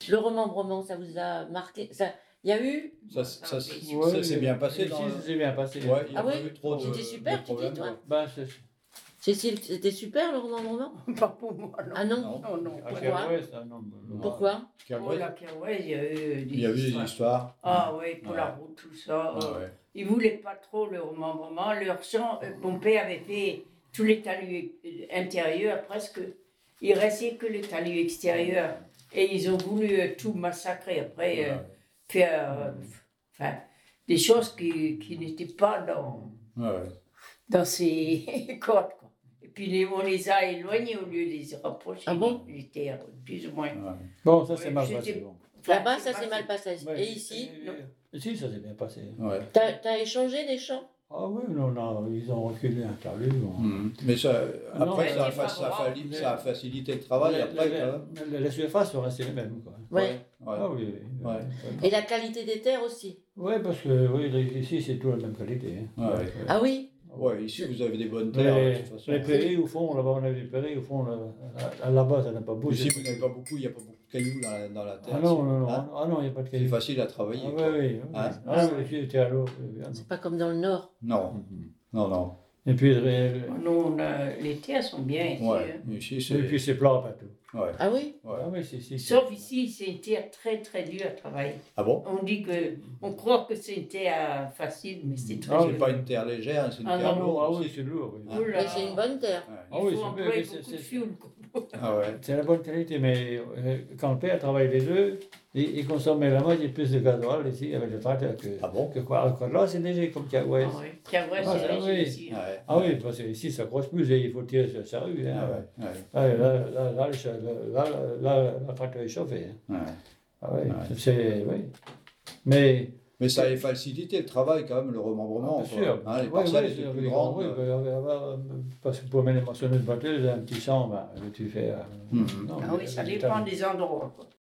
Le remembrement, ça vous a marqué ça, il y a eu Ça s'est bien passé Ici, dans ça s'est bien passé. Ouais, il y a Ah pas oui eu trop de C'était super, de tu dis, problèmes, toi? quoi. Ben, Cécile, c'était super, le remembrement? Pas pour moi, non. Ah non? Non. Non, non. à Pourquoi? Kerouest, ah non, non. Pourquoi? Oh, la Kerouest, il y a eu Il y a eu des histoires. Ah oui, pour la Ouais. route, tout ça. Ah ouais. Ils ne voulaient pas trop le remembrement. Leur champ, mon père avait fait tous les talus intérieurs presque. Il restait que les talus extérieurs. Et ils ont voulu tout massacrer après, faire enfin, des choses qui n'étaient pas dans ces codes, quoi. Et puis on les a éloignés au lieu de les rapprocher. Ah bon? Les terres, plus ou moins. Ouais. Bon, ça s'est Ouais, mal j'étais- passé. Bon. Là-bas, c'est ça s'est mal passé. Ouais. Et ici? Ici, ça s'est bien passé. Ouais. T'as échangé des champs? Ah oui, non, non, ils ont reculé un talus. Bon. Mhm. Mais ça, Non, après, mais ça a, c'est pas grave. ça a facilité le travail. Après, quand même. Les surfaces sont restées les mêmes. Quoi. Ouais. Ouais. Ah oui, oui. Ouais. Et la qualité des terres aussi? Ouais, parce que oui, ici, c'est tout la même qualité. Hein. Ouais. Ah oui? Ouais, ici, vous avez des bonnes terres, de Mais toute façon. les prairies, au fond, là-bas, on a des prairies, au fond, là-bas, ça n'a pas bougé. Ici, vous n'avez pas beaucoup, il n'y a pas beaucoup de cailloux dans la terre. Ah non, non, non, Hein? ah non, il n'y a pas de C'est qualité. facile à travailler. Ah quoi. oui, oui. Hein? Ah oui, ici, c'était à l'eau. C'est pas comme dans le Nord. Non, non, non. Et puis, Nous, les terres sont bien ici. Ouais, Hein. ici, c'est. et puis c'est plat partout. Ouais. Ah oui? Ouais. Ah oui, c'est Sauf ici, c'est une terre très très dure à travailler. Ah bon? On dit que, on croit que c'est une terre facile, mais c'est très Ah, dur. C'est pas une terre légère, hein, c'est une Ah, terre non, lourde. Ah oui, aussi. c'est lourd. Oui. Oh là Mais c'est une bonne terre. Ouais. Ah Il oui, faut c'est employer bien, beaucoup de c'est- fioul. Ah ouais. C'est la bonne qualité, mais quand le père travaille les deux, il consommait la moitié plus de gasoil ici avec le tracteur Ah bon? que quoi. Alors que là, c'est léger comme Kerouest. Ah oui. Tiens, ouais, Ah, c'est ça, léger oui. ici. hein. Ouais. Ah oui, parce que ici, ça croche plus et il faut tirer sur sa rue. Hein. Ah ouais. Ouais. Ah, là, le tracteur est chauffé. Hein. Ouais. Ah oui, Ouais. oui. Mais, Mais ça a facilité le travail quand même, le remembrement. bien quoi. sûr, Hein, les ouais, parcelles ouais, étaient c'est plus oui, grandes. oui, parce que pour mener les moissonneuses batteuses, un petit champ, ben, tu fais. Mhm. non, Ah oui, ça dépend des endroits, quoi.